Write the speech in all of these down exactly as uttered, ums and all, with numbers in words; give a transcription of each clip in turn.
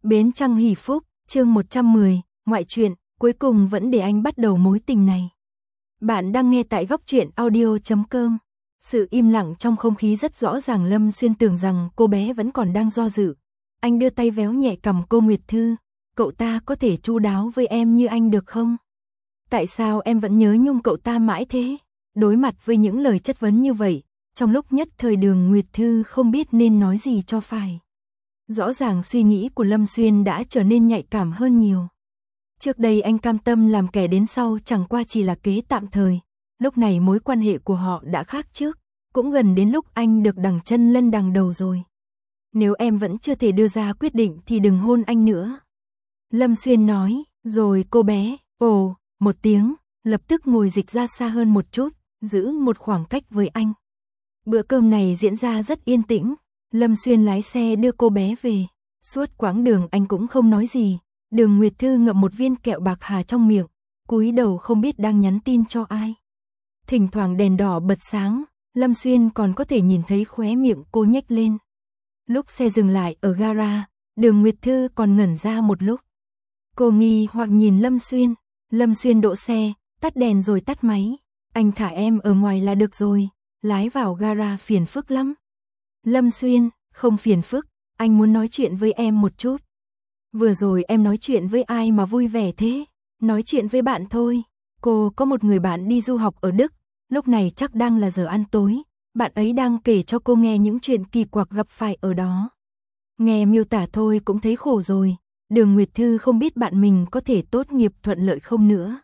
Bến Trăng Hỷ Phúc, chương một trăm mười, ngoại truyện, cuối cùng vẫn để anh bắt đầu mối tình này. Bạn đang nghe tại góc truyện audio chấm com. Sự im lặng trong không khí rất rõ ràng. Lâm Xuyên tưởng rằng cô bé vẫn còn đang do dự. Anh đưa tay véo nhẹ cằm cô. Nguyệt Thư, cậu ta có thể chu đáo với em như anh được không? Tại sao em vẫn nhớ nhung cậu ta mãi thế? Đối mặt với những lời chất vấn như vậy, trong lúc nhất thời Đường Nguyệt Thư không biết nên nói gì cho phải. Rõ ràng suy nghĩ của Lâm Xuyên đã trở nên nhạy cảm hơn nhiều. Trước đây anh cam tâm làm kẻ đến sau chẳng qua chỉ là kế tạm thời. Lúc này mối quan hệ của họ đã khác trước, cũng gần đến lúc anh được đằng chân lân đằng đầu rồi. Nếu em vẫn chưa thể đưa ra quyết định thì đừng hôn anh nữa. Lâm Xuyên nói, rồi cô bé, ồ, một tiếng, lập tức ngồi dịch ra xa hơn một chút, giữ một khoảng cách với anh. Bữa cơm này diễn ra rất yên tĩnh. Lâm Xuyên lái xe đưa cô bé về. Suốt quãng đường anh cũng không nói gì. Đường Nguyệt Thư ngậm một viên kẹo bạc hà trong miệng, cúi đầu không biết đang nhắn tin cho ai. Thỉnh thoảng đèn đỏ bật sáng, Lâm Xuyên còn có thể nhìn thấy khóe miệng cô nhếch lên. Lúc xe dừng lại ở gara, Đường Nguyệt Thư còn ngẩn ra một lúc. Cô nghi hoặc nhìn Lâm Xuyên. Lâm Xuyên đỗ xe, tắt đèn rồi tắt máy. Anh thả em ở ngoài là được rồi, lái vào gara phiền phức lắm. Lâm Xuyên, không phiền phức, anh muốn nói chuyện với em một chút. Vừa rồi em nói chuyện với ai mà vui vẻ thế? Nói chuyện với bạn thôi. Cô có một người bạn đi du học ở Đức, lúc này chắc đang là giờ ăn tối. Bạn ấy đang kể cho cô nghe những chuyện kỳ quặc gặp phải ở đó. Nghe miêu tả thôi cũng thấy khổ rồi. Đường Nguyệt Thư không biết bạn mình có thể tốt nghiệp thuận lợi không nữa.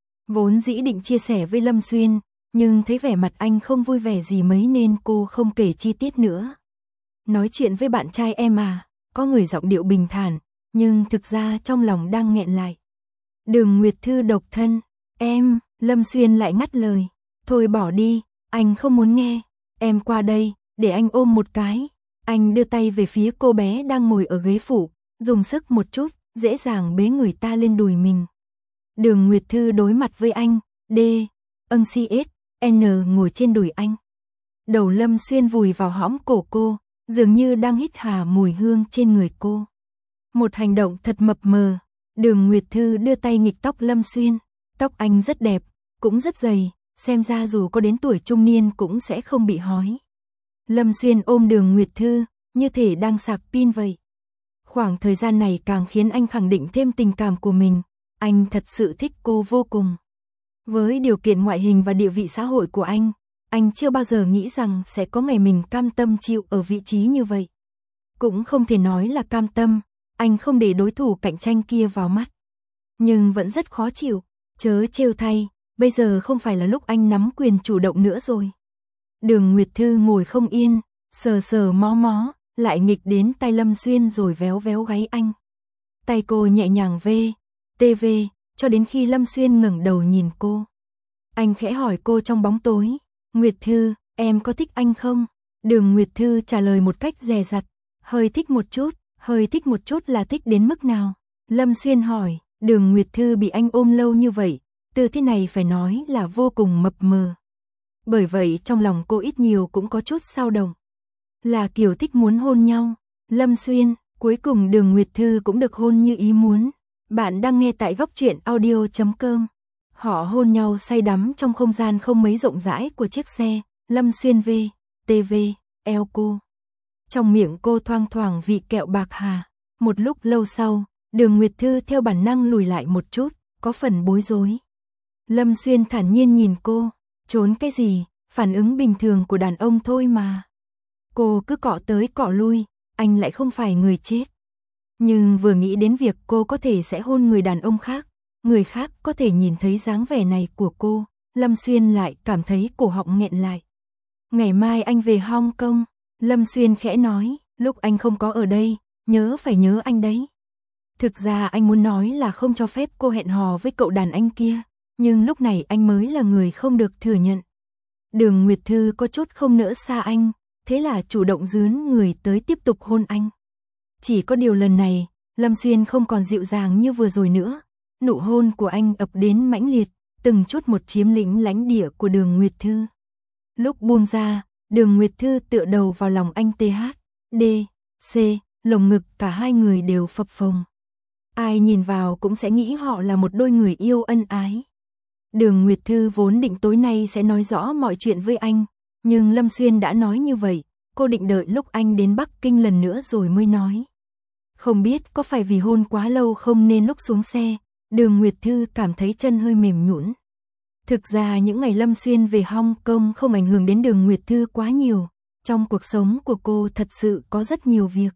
Vốn dĩ định chia sẻ với Lâm Xuyên, nhưng thấy vẻ mặt anh không vui vẻ gì mấy nên cô không kể chi tiết nữa. Nói chuyện với bạn trai em à, có người giọng điệu bình thản, nhưng thực ra trong lòng đang nghẹn lại. Đường Nguyệt Thư độc thân, em, Lâm Xuyên lại ngắt lời. Thôi bỏ đi, anh không muốn nghe, em qua đây, để anh ôm một cái. Anh đưa tay về phía cô bé đang ngồi ở ghế phụ, dùng sức một chút, dễ dàng bế người ta lên đùi mình. Đường Nguyệt Thư đối mặt với anh, D, âng xê ét, N ngồi trên đùi anh. Đầu Lâm Xuyên vùi vào hõm cổ cô, dường như đang hít hà mùi hương trên người cô. Một hành động thật mập mờ. Đường Nguyệt Thư đưa tay nghịch tóc Lâm Xuyên. Tóc anh rất đẹp, cũng rất dày, xem ra dù có đến tuổi trung niên cũng sẽ không bị hói. Lâm Xuyên ôm Đường Nguyệt Thư, như thể đang sạc pin vậy. Khoảng thời gian này càng khiến anh khẳng định thêm tình cảm của mình. Anh thật sự thích cô vô cùng. Với điều kiện ngoại hình và địa vị xã hội của anh, anh chưa bao giờ nghĩ rằng sẽ có ngày mình cam tâm chịu ở vị trí như vậy. Cũng không thể nói là cam tâm, anh không để đối thủ cạnh tranh kia vào mắt. Nhưng vẫn rất khó chịu, chớ trêu thay, bây giờ không phải là lúc anh nắm quyền chủ động nữa rồi. Đường Nguyệt Thư ngồi không yên, sờ sờ mó mó, lại nghịch đến tay Lâm Xuyên rồi véo véo gáy anh. Tay cô nhẹ nhàng vê, tê vê, cho đến khi Lâm Xuyên ngẩng đầu nhìn cô. Anh khẽ hỏi cô trong bóng tối, Nguyệt Thư, em có thích anh không? Đường Nguyệt Thư trả lời một cách dè dặt, hơi thích một chút, hơi thích một chút là thích đến mức nào? Lâm Xuyên hỏi. Đường Nguyệt Thư bị anh ôm lâu như vậy, từ thế này phải nói là vô cùng mập mờ. Bởi vậy trong lòng cô ít nhiều cũng có chút dao động. Là kiểu thích muốn hôn nhau. Lâm Xuyên, cuối cùng Đường Nguyệt Thư cũng được hôn như ý muốn. Bạn đang nghe tại góc truyện audio chấm com. Họ hôn nhau say đắm trong không gian không mấy rộng rãi của chiếc xe. Lâm Xuyên về, tê vê, eo cô. Trong miệng cô thoang thoảng vị kẹo bạc hà. Một lúc lâu sau, Đường Nguyệt Thư theo bản năng lùi lại một chút, có phần bối rối. Lâm Xuyên thản nhiên nhìn cô, trốn cái gì, phản ứng bình thường của đàn ông thôi mà. Cô cứ cọ tới cọ lui, anh lại không phải người chết. Nhưng vừa nghĩ đến việc cô có thể sẽ hôn người đàn ông khác, người khác có thể nhìn thấy dáng vẻ này của cô, Lâm Xuyên lại cảm thấy cổ họng nghẹn lại. Ngày mai anh về Hong Kong, Lâm Xuyên khẽ nói, lúc anh không có ở đây, nhớ phải nhớ anh đấy. Thực ra anh muốn nói là không cho phép cô hẹn hò với cậu đàn anh kia, nhưng lúc này anh mới là người không được thừa nhận. Đường Nguyệt Thư có chút không nỡ xa anh, thế là chủ động dướn người tới tiếp tục hôn anh. Chỉ có điều lần này, Lâm Xuyên không còn dịu dàng như vừa rồi nữa. Nụ hôn của anh ập đến mãnh liệt, từng chút một chiếm lĩnh lãnh địa của Đường Nguyệt Thư. Lúc buông ra, Đường Nguyệt Thư tựa đầu vào lòng anh tê hát, D, C, lồng ngực cả hai người đều phập phồng. Ai nhìn vào cũng sẽ nghĩ họ là một đôi người yêu ân ái. Đường Nguyệt Thư vốn định tối nay sẽ nói rõ mọi chuyện với anh, nhưng Lâm Xuyên đã nói như vậy, cô định đợi lúc anh đến Bắc Kinh lần nữa rồi mới nói. Không biết có phải vì hôn quá lâu không nên lúc xuống xe, Đường Nguyệt Thư cảm thấy chân hơi mềm nhũn. Thực ra những ngày Lâm Xuyên về Hong Kong không ảnh hưởng đến Đường Nguyệt Thư quá nhiều, trong cuộc sống của cô thật sự có rất nhiều việc.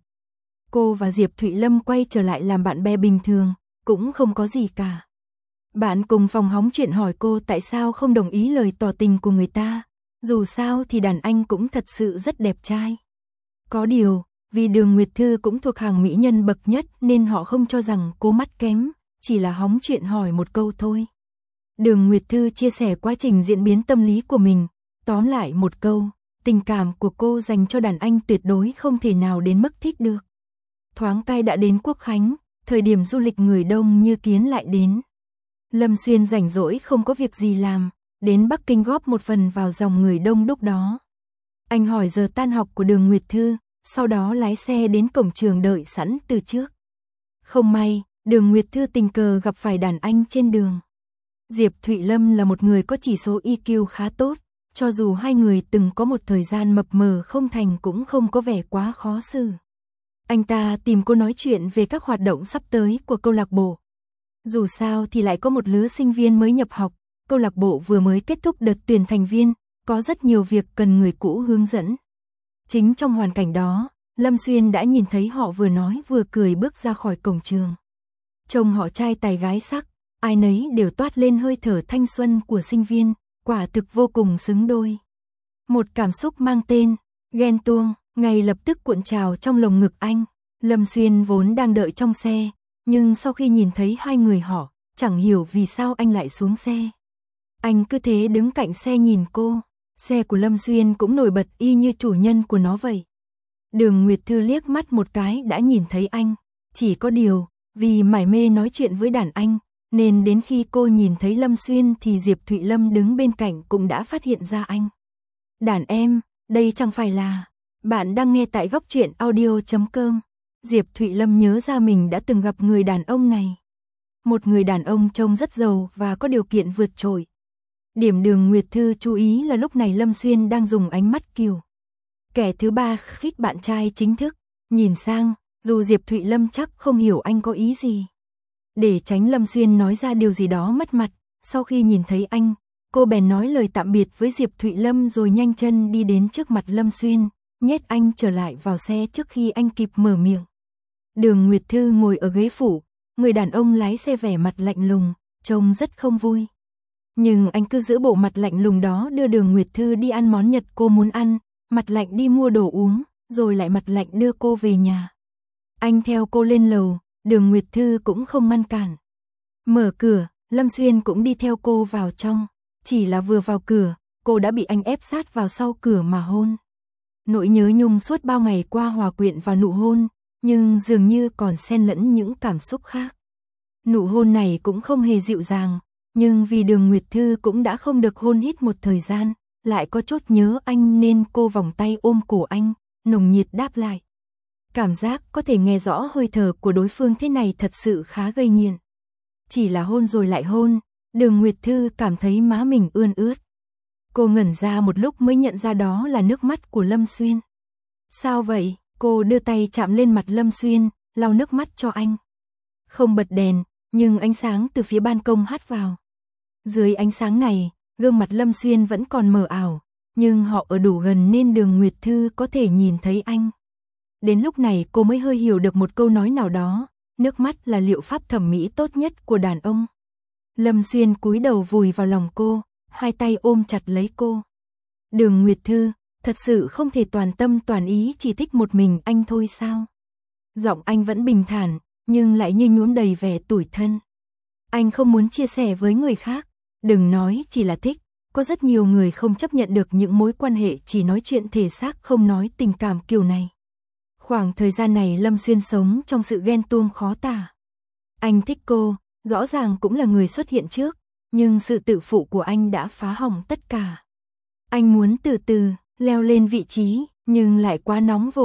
Cô và Diệp Thụy Lâm quay trở lại làm bạn bè bình thường, cũng không có gì cả. Bạn cùng phòng hóng chuyện hỏi cô tại sao không đồng ý lời tỏ tình của người ta, dù sao thì đàn anh cũng thật sự rất đẹp trai. Có điều, vì Đường Nguyệt Thư cũng thuộc hàng mỹ nhân bậc nhất nên họ không cho rằng cô mắt kém, chỉ là hóng chuyện hỏi một câu thôi. Đường Nguyệt Thư chia sẻ quá trình diễn biến tâm lý của mình, tóm lại một câu, tình cảm của cô dành cho đàn anh tuyệt đối không thể nào đến mức thích được. Thoáng cai đã đến Quốc Khánh, thời điểm du lịch người đông như kiến lại đến. Lâm Xuyên rảnh rỗi không có việc gì làm, đến Bắc Kinh góp một phần vào dòng người đông đúc đó. Anh hỏi giờ tan học của Đường Nguyệt Thư, sau đó lái xe đến cổng trường đợi sẵn từ trước. Không may, Đường Nguyệt Thư tình cờ gặp phải đàn anh trên đường. Diệp Thụy Lâm là một người có chỉ số i kiu khá tốt, cho dù hai người từng có một thời gian mập mờ không thành cũng không có vẻ quá khó xử. Anh ta tìm cô nói chuyện về các hoạt động sắp tới của câu lạc bộ. Dù sao thì lại có một lứa sinh viên mới nhập học, câu lạc bộ vừa mới kết thúc đợt tuyển thành viên, có rất nhiều việc cần người cũ hướng dẫn. Chính trong hoàn cảnh đó, Lâm Xuyên đã nhìn thấy họ vừa nói vừa cười bước ra khỏi cổng trường. Trông họ trai tài gái sắc, ai nấy đều toát lên hơi thở thanh xuân của sinh viên, quả thực vô cùng xứng đôi. Một cảm xúc mang tên ghen tuông ngay lập tức cuộn trào trong lồng ngực anh. Lâm Xuyên vốn đang đợi trong xe, nhưng sau khi nhìn thấy hai người họ, chẳng hiểu vì sao anh lại xuống xe. Anh cứ thế đứng cạnh xe nhìn cô, xe của Lâm Xuyên cũng nổi bật y như chủ nhân của nó vậy. Đường Nguyệt Thư liếc mắt một cái đã nhìn thấy anh, chỉ có điều, vì mải mê nói chuyện với đàn anh, nên đến khi cô nhìn thấy Lâm Xuyên thì Diệp Thụy Lâm đứng bên cạnh cũng đã phát hiện ra anh. Đàn em, đây chẳng phải là... Bạn đang nghe tại góc truyện audio chấm com. Diệp Thụy Lâm nhớ ra mình đã từng gặp người đàn ông này. Một người đàn ông trông rất giàu và có điều kiện vượt trội. Điểm Đường Nguyệt Thư chú ý là lúc này Lâm Xuyên đang dùng ánh mắt kiều. Kẻ thứ ba khích bạn trai chính thức, nhìn sang, dù Diệp Thụy Lâm chắc không hiểu anh có ý gì. Để tránh Lâm Xuyên nói ra điều gì đó mất mặt, sau khi nhìn thấy anh, cô bèn nói lời tạm biệt với Diệp Thụy Lâm rồi nhanh chân đi đến trước mặt Lâm Xuyên, nhét anh trở lại vào xe trước khi anh kịp mở miệng. Đường Nguyệt Thư ngồi ở ghế phụ, người đàn ông lái xe vẻ mặt lạnh lùng, trông rất không vui. Nhưng anh cứ giữ bộ mặt lạnh lùng đó đưa Đường Nguyệt Thư đi ăn món Nhật cô muốn ăn, mặt lạnh đi mua đồ uống, rồi lại mặt lạnh đưa cô về nhà. Anh theo cô lên lầu, Đường Nguyệt Thư cũng không ngăn cản. Mở cửa, Lâm Xuyên cũng đi theo cô vào trong, chỉ là vừa vào cửa, cô đã bị anh ép sát vào sau cửa mà hôn. Nỗi nhớ nhung suốt bao ngày qua hòa quyện vào nụ hôn, nhưng dường như còn xen lẫn những cảm xúc khác. Nụ hôn này cũng không hề dịu dàng, nhưng vì Đường Nguyệt Thư cũng đã không được hôn hít một thời gian, lại có chút nhớ anh nên cô vòng tay ôm cổ anh, nồng nhiệt đáp lại. Cảm giác có thể nghe rõ hơi thở của đối phương thế này thật sự khá gây nghiện. Chỉ là hôn rồi lại hôn, Đường Nguyệt Thư cảm thấy má mình ươn ướt. Cô ngẩn ra một lúc mới nhận ra đó là nước mắt của Lâm Xuyên. Sao vậy? Cô đưa tay chạm lên mặt Lâm Xuyên, lau nước mắt cho anh. Không bật đèn, nhưng ánh sáng từ phía ban công hắt vào. Dưới ánh sáng này, gương mặt Lâm Xuyên vẫn còn mờ ảo, nhưng họ ở đủ gần nên Đường Nguyệt Thư có thể nhìn thấy anh. Đến lúc này cô mới hơi hiểu được một câu nói nào đó, nước mắt là liệu pháp thẩm mỹ tốt nhất của đàn ông. Lâm Xuyên cúi đầu vùi vào lòng cô, hai tay ôm chặt lấy cô. Đường Nguyệt Thư, thật sự không thể toàn tâm toàn ý chỉ thích một mình anh thôi sao? Giọng anh vẫn bình thản, nhưng lại như nhuốm đầy vẻ tủi thân. Anh không muốn chia sẻ với người khác, đừng nói chỉ là thích, có rất nhiều người không chấp nhận được những mối quan hệ chỉ nói chuyện thể xác không nói tình cảm kiểu này. Khoảng thời gian này Lâm Xuyên sống trong sự ghen tuông khó tả. Anh thích cô, rõ ràng cũng là người xuất hiện trước, nhưng sự tự phụ của anh đã phá hỏng tất cả. Anh muốn từ từ leo lên vị trí, nhưng lại quá nóng vội,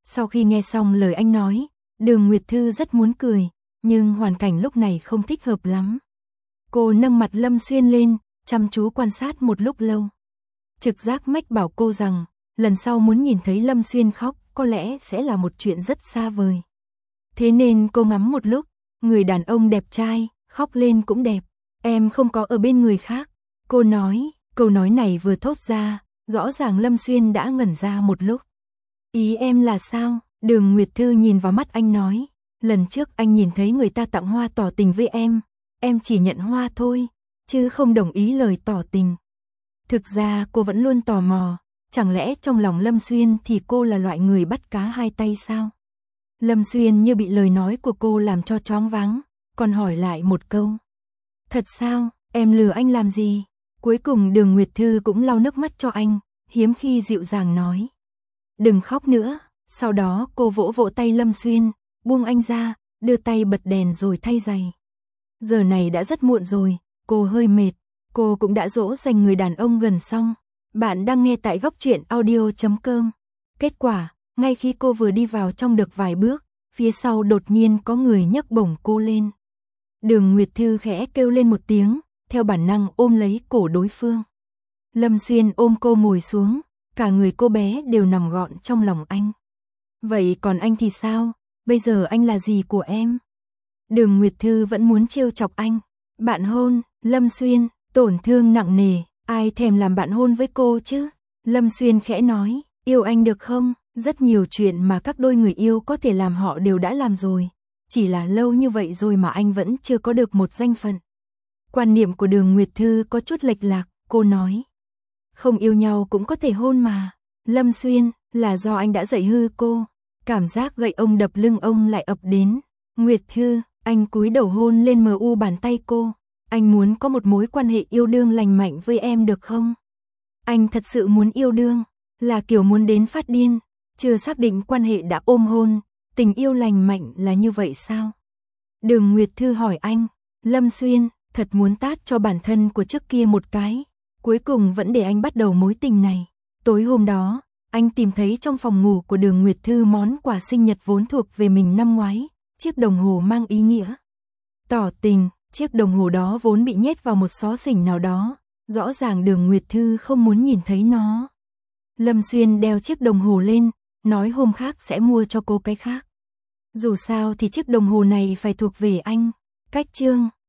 Sau khi nghe xong lời anh nói, Đường Nguyệt Thư rất muốn cười, nhưng hoàn cảnh lúc này không thích hợp lắm. Cô nâng mặt Lâm Xuyên lên, chăm chú quan sát một lúc lâu. Trực giác mách bảo cô rằng, lần sau muốn nhìn thấy Lâm Xuyên khóc, có lẽ sẽ là một chuyện rất xa vời. Thế nên cô ngắm một lúc, người đàn ông đẹp trai, khóc lên cũng đẹp. Em không có ở bên người khác. Cô nói, câu nói này vừa thốt ra, rõ ràng Lâm Xuyên đã ngẩn ra một lúc. Ý em là sao? Đường Nguyệt Thư nhìn vào mắt anh nói, lần trước anh nhìn thấy người ta tặng hoa tỏ tình với em, em chỉ nhận hoa thôi, chứ không đồng ý lời tỏ tình. Thực ra cô vẫn luôn tò mò, chẳng lẽ trong lòng Lâm Xuyên thì cô là loại người bắt cá hai tay sao? Lâm Xuyên như bị lời nói của cô làm cho choáng váng, còn hỏi lại một câu. Thật sao, em lừa anh làm gì? Cuối cùng Đường Nguyệt Thư cũng lau nước mắt cho anh, hiếm khi dịu dàng nói. Đừng khóc nữa. Sau đó cô vỗ vỗ tay Lâm Xuyên, buông anh ra, đưa tay bật đèn rồi thay giày. Giờ này đã rất muộn rồi, cô hơi mệt, cô cũng đã dỗ dành người đàn ông gần xong. Bạn đang nghe tại góc truyện audio chấm com. Kết quả, ngay khi cô vừa đi vào trong được vài bước, phía sau đột nhiên có người nhấc bổng cô lên. Đường Nguyệt Thư khẽ kêu lên một tiếng, theo bản năng ôm lấy cổ đối phương. Lâm Xuyên ôm cô ngồi xuống, cả người cô bé đều nằm gọn trong lòng anh. Vậy còn anh thì sao? Bây giờ anh là gì của em? Đường Nguyệt Thư vẫn muốn trêu chọc anh. Bạn hôn, Lâm Xuyên, tổn thương nặng nề, ai thèm làm bạn hôn với cô chứ? Lâm Xuyên khẽ nói, yêu anh được không? Rất nhiều chuyện mà các đôi người yêu có thể làm họ đều đã làm rồi. Chỉ là lâu như vậy rồi mà anh vẫn chưa có được một danh phận. Quan niệm của Đường Nguyệt Thư có chút lệch lạc, cô nói. Không yêu nhau cũng có thể hôn mà. Lâm Xuyên, là do anh đã dạy hư cô. Cảm giác gậy ông đập lưng ông lại ập đến. Nguyệt Thư, anh cúi đầu hôn lên mờ u bàn tay cô. Anh muốn có một mối quan hệ yêu đương lành mạnh với em được không? Anh thật sự muốn yêu đương, là kiểu muốn đến phát điên, chưa xác định quan hệ đã ôm hôn, tình yêu lành mạnh là như vậy sao? Đường Nguyệt Thư hỏi anh, Lâm Xuyên, thật muốn tát cho bản thân của trước kia một cái, cuối cùng vẫn để anh bắt đầu mối tình này. Tối hôm đó, anh tìm thấy trong phòng ngủ của Đường Nguyệt Thư món quà sinh nhật vốn thuộc về mình năm ngoái, chiếc đồng hồ mang ý nghĩa tỏ tình. Chiếc đồng hồ đó vốn bị nhét vào một xó xỉnh nào đó, rõ ràng Đường Nguyệt Thư không muốn nhìn thấy nó. Lâm Xuyên đeo chiếc đồng hồ lên, nói hôm khác sẽ mua cho cô cái khác. Dù sao thì chiếc đồng hồ này phải thuộc về anh. Cách chương